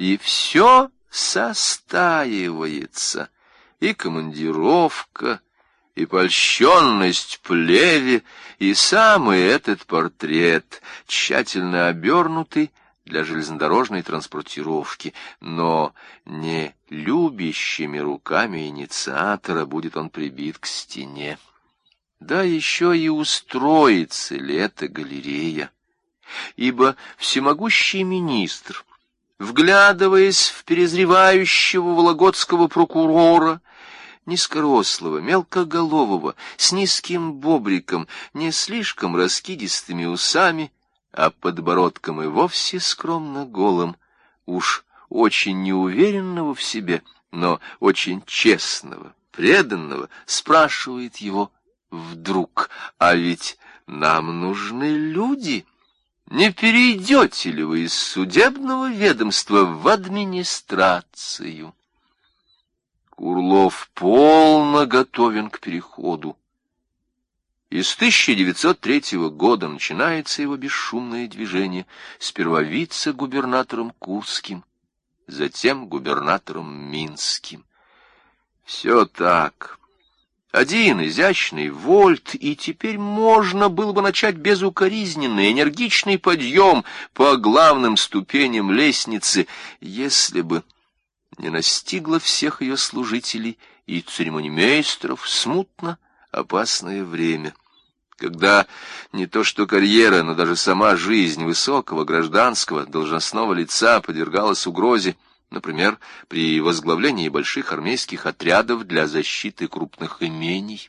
И все состаивается, и командировка, и польщенность плеве, и самый этот портрет, тщательно обернутый для железнодорожной транспортировки, но не любящими руками инициатора будет он прибит к стене. Да еще и устроится ли эта галерея, ибо всемогущий министр, вглядываясь в перезревающего вологодского прокурора, низкорослого, мелкоголового, с низким бобриком, не слишком раскидистыми усами, а подбородком и вовсе скромно голым, уж очень неуверенного в себе, но очень честного, преданного, спрашивает его вдруг: а ведь нам нужны люди. Не перейдете ли вы из судебного ведомства в администрацию? Курлов полно готовен к переходу. И с 1903 года начинается его бесшумное движение, сперва вице-губернатором Курским, затем губернатором Минским. Все так. Один изящный вольт, и теперь можно было бы начать безукоризненный, энергичный подъем по главным ступеням лестницы, если бы не настигло всех ее служителей и церемонимейстеров смутно опасное время, когда не то что карьера, но даже сама жизнь высокого гражданского должностного лица подвергалась угрозе, например, при возглавлении больших армейских отрядов для защиты крупных имений.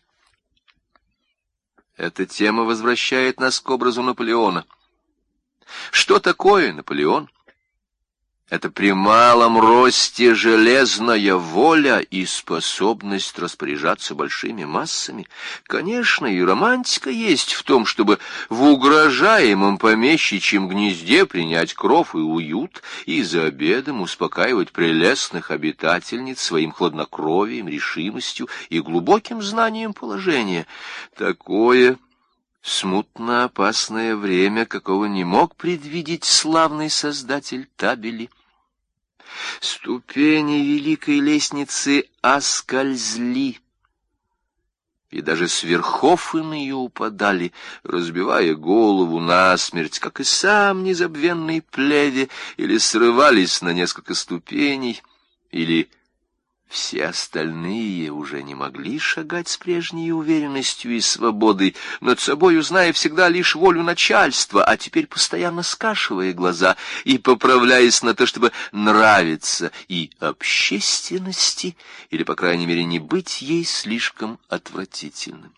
Эта тема возвращает нас к образу Наполеона. Что такое Наполеон? Это при малом росте железная воля и способность распоряжаться большими массами. Конечно, и романтика есть в том, чтобы в угрожаемом помещичьем гнезде принять кров и уют, и за обедом успокаивать прелестных обитательниц своим хладнокровием, решимостью и глубоким знанием положения. Такое смутно опасное время, какого не мог предвидеть славный создатель табели. Ступени великой лестницы оскользли, и даже с верхов иные упадали, разбивая голову насмерть, как и сам незабвенный плеве, или срывались на несколько ступеней, или все остальные уже не могли шагать с прежней уверенностью и свободой, над собою зная всегда лишь волю начальства, а теперь постоянно скашивая глаза и поправляясь на то, чтобы нравиться и общественности, или, по крайней мере, не быть ей слишком отвратительным.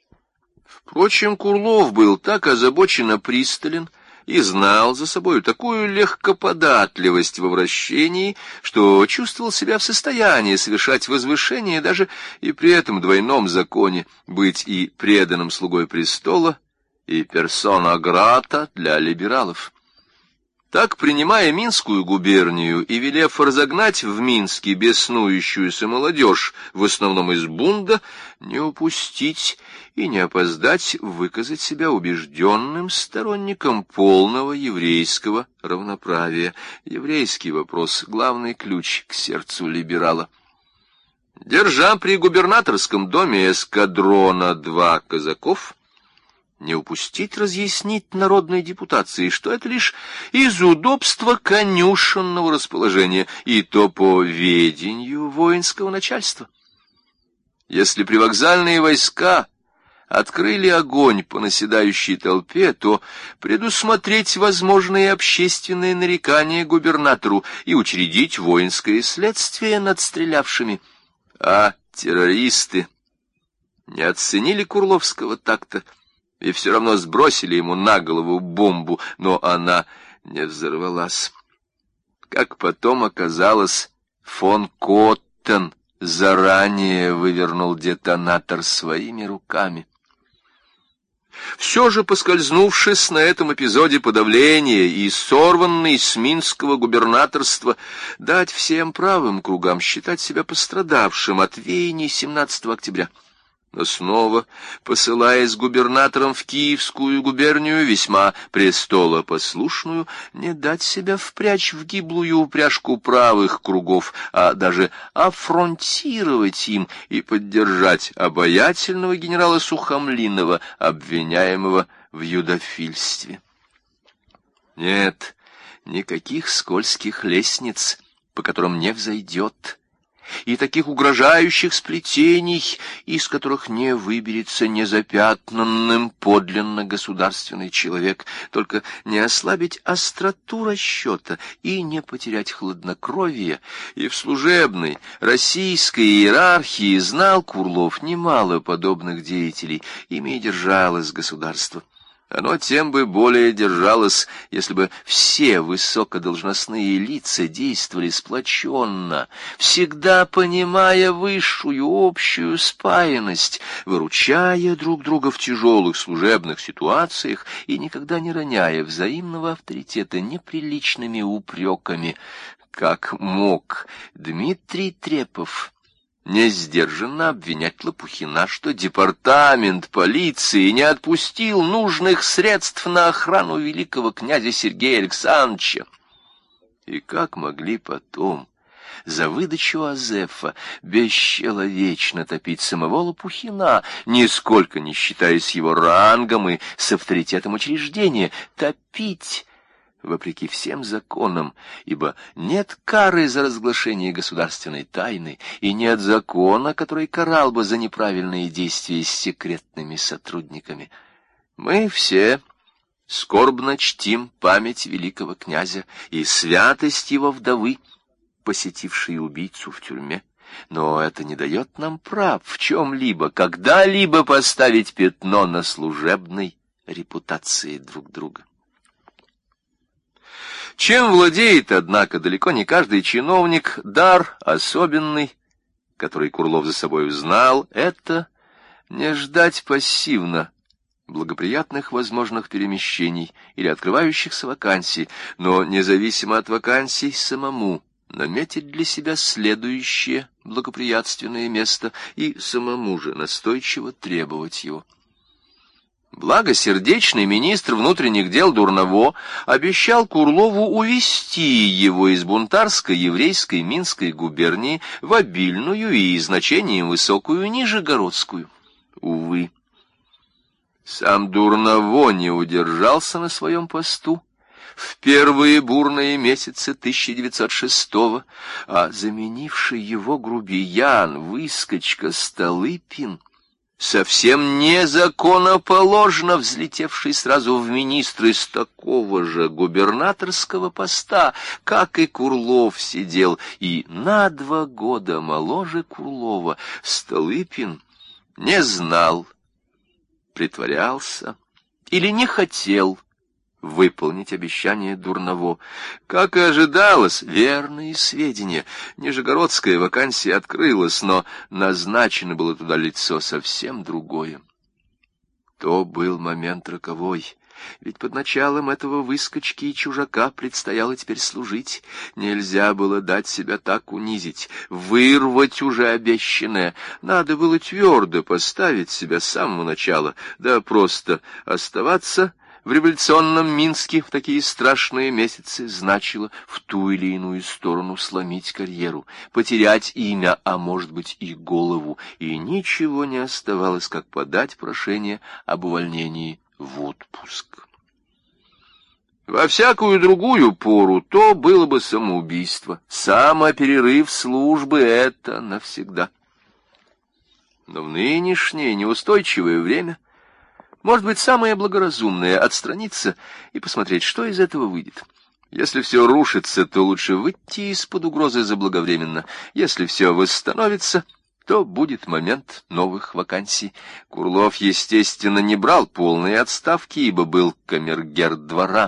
Впрочем, Курлов был так озабоченно пристален и знал за собою такую легкоподатливость во вращении, что чувствовал себя в состоянии совершать возвышение даже и при этом двойном законе, быть и преданным слугой престола, и персона грата для либералов. Так, принимая Минскую губернию и велев разогнать в Минске беснующуюся молодежь, в основном из бунда, не упустить и не опоздать выказать себя убежденным сторонником полного еврейского равноправия. Еврейский вопрос — главный ключ к сердцу либерала. Держа при губернаторском доме эскадрона 2 казаков, не упустить разъяснить народной депутации, что это лишь из удобства конюшенного расположения, и то по ведению воинского начальства. Если привокзальные войска открыли огонь по наседающей толпе, то предусмотреть возможные общественные нарекания губернатору и учредить воинское следствие над стрелявшими. А террористы не оценили курловского такта и все равно сбросили ему на голову бомбу, но она не взорвалась. Как потом оказалось, фон Коттен заранее вывернул детонатор своими руками. Все же, поскользнувшись на этом эпизоде подавления и сорванный с Минского губернаторства, дать всем правым кругам считать себя пострадавшим от веяний 17 октября. Но снова, посылая с губернатором в Киевскую губернию, весьма престолопослушную, не дать себя впрячь в гиблую упряжку правых кругов, а даже аффронтировать им и поддержать обаятельного генерала Сухомлинова, обвиняемого в юдофильстве. Нет, никаких скользких лестниц, по которым не взойдет, и таких угрожающих сплетений, из которых не выберется незапятнанным подлинно государственный человек, только не ослабить остроту расчета и не потерять хладнокровие. И в служебной российской иерархии знал Курлов немало подобных деятелей, ими и держалось государство. Оно тем бы более держалось, если бы все высокодолжностные лица действовали сплоченно, всегда понимая высшую общую спаянность, выручая друг друга в тяжелых служебных ситуациях и никогда не роняя взаимного авторитета неприличными упреками, как мог Дмитрий Трепов не сдержанно обвинять Лопухина, что департамент полиции не отпустил нужных средств на охрану великого князя Сергея Александровича. И как могли потом за выдачу Азефа бесчеловечно топить самого Лопухина, нисколько не считаясь его рангом и с авторитетом учреждения, топить вопреки всем законам, ибо нет кары за разглашение государственной тайны, и нет закона, который карал бы за неправильные действия с секретными сотрудниками. Мы все скорбно чтим память великого князя и святость его вдовы, посетившей убийцу в тюрьме, но это не дает нам прав в чем-либо, когда-либо поставить пятно на служебной репутации друг друга. Чем владеет, однако, далеко не каждый чиновник, дар особенный, который Курлов за собой узнал, это не ждать пассивно благоприятных возможных перемещений или открывающихся вакансий, но независимо от вакансий самому наметить для себя следующее благоприятственное место и самому же настойчиво требовать его. Благосердечный министр внутренних дел Дурново обещал Курлову увести его из бунтарской еврейской Минской губернии в обильную и значением высокую Нижегородскую. Увы, сам Дурново не удержался на своем посту в первые бурные месяцы 1906-го, а заменивший его грубиян, выскочка Столыпин, совсем незаконноположно взлетевший сразу в министры с такого же губернаторского поста, как и Курлов сидел, и на 2 года моложе Курлова, Столыпин не знал, притворялся или не хотел выполнить обещание Дурново. Как и ожидалось, верные сведения. Нижегородская вакансия открылась, но назначено было туда лицо совсем другое. То был момент роковой. Ведь под началом этого выскочки и чужака предстояло теперь служить. Нельзя было дать себя так унизить, вырвать уже обещанное. Надо было твердо поставить себя с самого начала, да просто оставаться в революционном Минске в такие страшные месяцы значило в ту или иную сторону сломить карьеру, потерять имя, а может быть и голову, и ничего не оставалось, как подать прошение об увольнении в отпуск. Во всякую другую пору то было бы самоубийство, самоперерыв службы — это навсегда. Но в нынешнее неустойчивое время может быть, самое благоразумное — отстраниться и посмотреть, что из этого выйдет. Если все рушится, то лучше выйти из-под угрозы заблаговременно. Если все восстановится, то будет момент новых вакансий. Курлов, естественно, не брал полной отставки, ибо был камергер двора.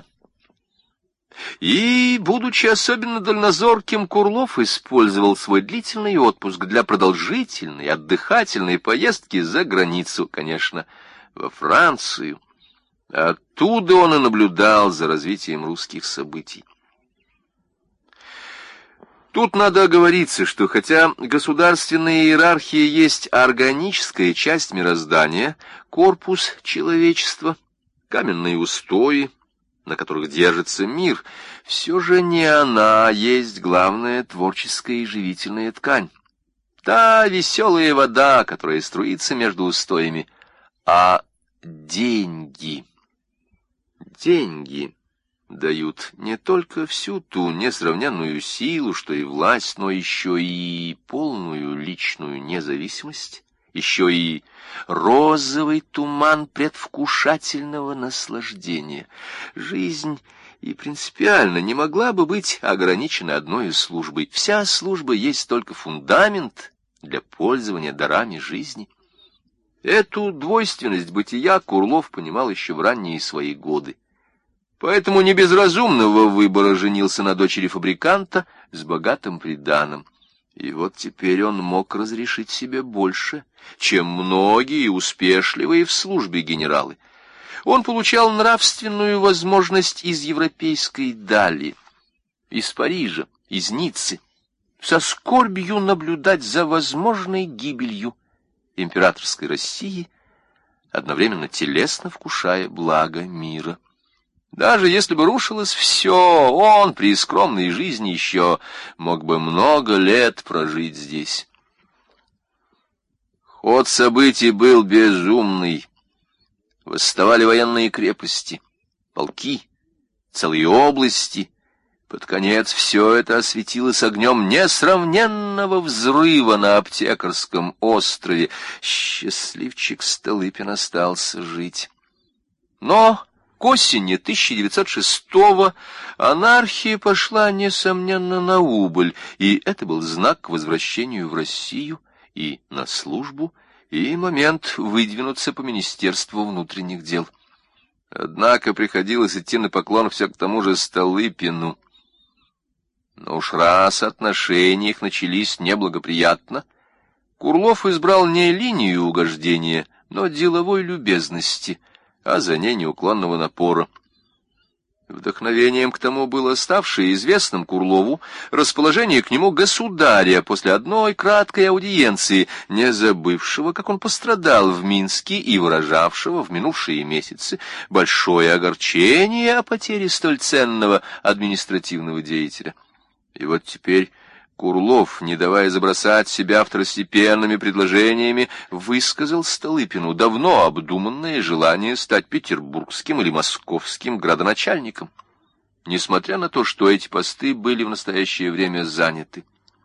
И, будучи особенно дальнозорким, Курлов использовал свой длительный отпуск для продолжительной, отдыхательной поездки за границу, конечно, во Францию. Оттуда он и наблюдал за развитием русских событий. Тут надо оговориться, что хотя государственная иерархия есть органическая часть мироздания, корпус человечества, каменные устои, на которых держится мир, все же не она есть главная творческая и живительная ткань. Та веселая вода, которая струится между устоями, а деньги. Деньги дают не только всю ту несравненную силу, что и власть, но еще и полную личную независимость, еще и розовый туман предвкушательного наслаждения. Жизнь и принципиально не могла бы быть ограничена одной службой. Вся служба есть только фундамент для пользования дарами жизни. Эту двойственность бытия Курлов понимал еще в ранние свои годы. Поэтому не без разумного выбора женился на дочери фабриканта с богатым приданым. И вот теперь он мог разрешить себе больше, чем многие успешливые в службе генералы. Он получал нравственную возможность из европейской дали, из Парижа, из Ниццы, со скорбью наблюдать за возможной гибелью императорской России, одновременно телесно вкушая благо мира. Даже если бы рушилось все, он при скромной жизни еще мог бы много лет прожить здесь. Ход событий был безумный. Восставали военные крепости, полки, целые области. Под конец все это осветилось огнем несравненного взрыва на Аптекарском острове. Счастливчик Столыпин остался жить. Но к осени 1906-го анархия пошла, несомненно, на убыль, и это был знак к возвращению в Россию и на службу, и момент выдвинуться по Министерству внутренних дел. Однако приходилось идти на поклон все к тому же Столыпину. Но уж раз отношения их начались неблагоприятно, Курлов избрал не линию угождения, но деловой любезности, а за ней неуклонного напора. Вдохновением к тому было ставшее известным Курлову расположение к нему государя после одной краткой аудиенции, не забывшего, как он пострадал в Минске, и выражавшего в минувшие месяцы большое огорчение о потере столь ценного административного деятеля. И вот теперь Курлов, не давая забросать себя второстепенными предложениями, высказал Столыпину давно обдуманное желание стать петербургским или московским градоначальником, несмотря на то, что эти посты были в настоящее время заняты.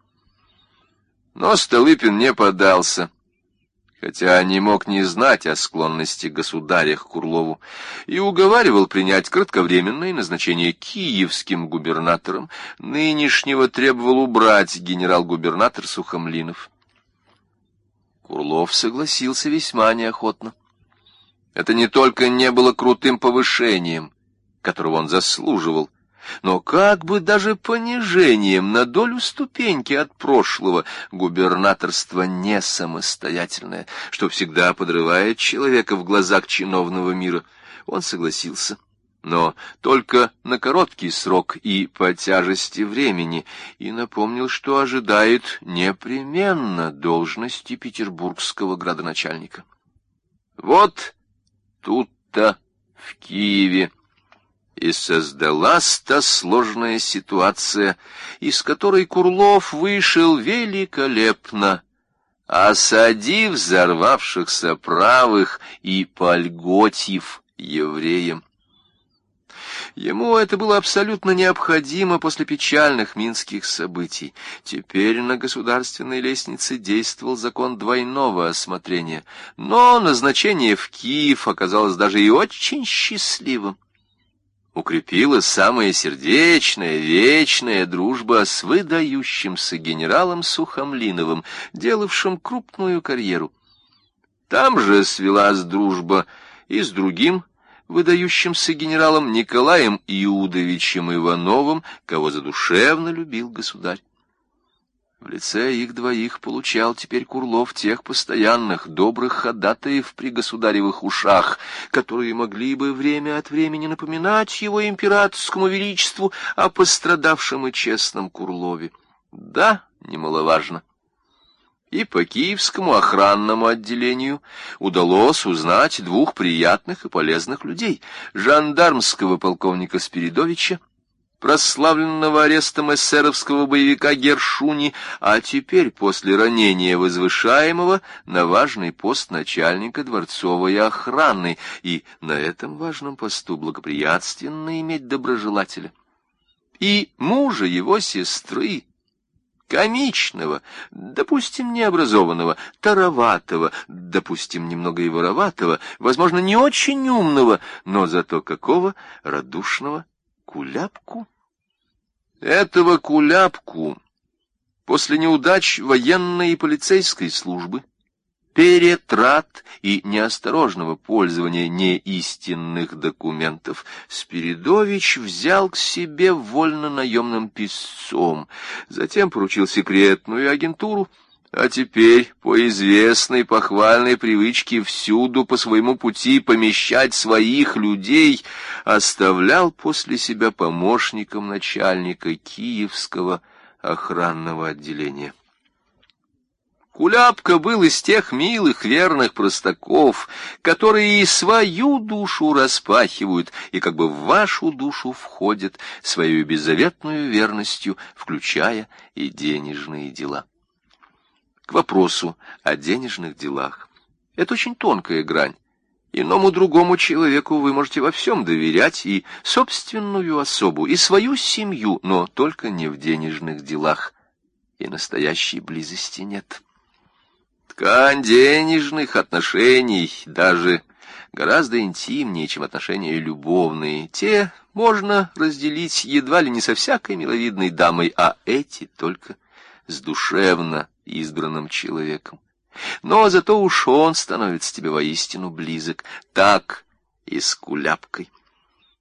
Но Столыпин не поддался, хотя не мог не знать о склонности государя к Курлову, и уговаривал принять кратковременное назначение киевским губернатором. Нынешнего требовал убрать генерал-губернатор Сухомлинов. Курлов согласился весьма неохотно. Это не только не было крутым повышением, которого он заслуживал, но как бы даже понижением на долю ступеньки от прошлого. Губернаторство не самостоятельное, что всегда подрывает человека в глазах чиновного мира. Он согласился, но только на короткий срок и по тяжести времени, и напомнил, что ожидает непременно должности петербургского градоначальника. Вот тут-то, в Киеве, и создалась та сложная ситуация, из которой Курлов вышел великолепно, осадив взорвавшихся правых и польготив евреям. Ему это было абсолютно необходимо после печальных минских событий. Теперь на государственной лестнице действовал закон двойного осмотрения, но назначение в Киев оказалось даже и очень счастливым. Укрепилась самая сердечная, вечная дружба с выдающимся генералом Сухомлиновым, делавшим крупную карьеру. Там же свелась дружба и с другим выдающимся генералом Николаем Иудовичем Ивановым, кого задушевно любил государь. В лице их двоих получал теперь Курлов тех постоянных добрых ходатаев при государевых ушах, которые могли бы время от времени напоминать его императорскому величеству о пострадавшем и честном Курлове. Да, немаловажно. И по Киевскому охранному отделению удалось узнать двух приятных и полезных людей: жандармского полковника Спиридовича, прославленного арестом эсеровского боевика Гершуни, а теперь, после ранения возвышаемого, на важный пост начальника дворцовой охраны, и на этом важном посту благоприятственно иметь доброжелателя. И мужа его сестры, комичного, допустим, необразованного, тароватого, допустим, немного и вороватого, возможно, не очень умного, но зато какого радушного Куляпку. Этого Куляпку после неудач военной и полицейской службы, перетрат и неосторожного пользования неистинных документов Спиридович взял к себе вольно-наемным писцом, затем поручил секретную агентуру, а теперь, по известной похвальной привычке всюду по своему пути помещать своих людей, оставлял после себя помощником начальника Киевского охранного отделения. Куляпка был из тех милых, верных простаков, которые и свою душу распахивают, и как бы в вашу душу входят свою беззаветную верностью, включая и денежные дела. К вопросу о денежных делах. Это очень тонкая грань. Иному другому человеку вы можете во всем доверять, и собственную особу, и свою семью, но только не в денежных делах, и настоящей близости нет. Ткань денежных отношений даже гораздо интимнее, чем отношения любовные. Те можно разделить едва ли не со всякой миловидной дамой, а эти только с душевно избранным человеком. Но зато уж он становится тебе воистину близок, так и с Куляпкой.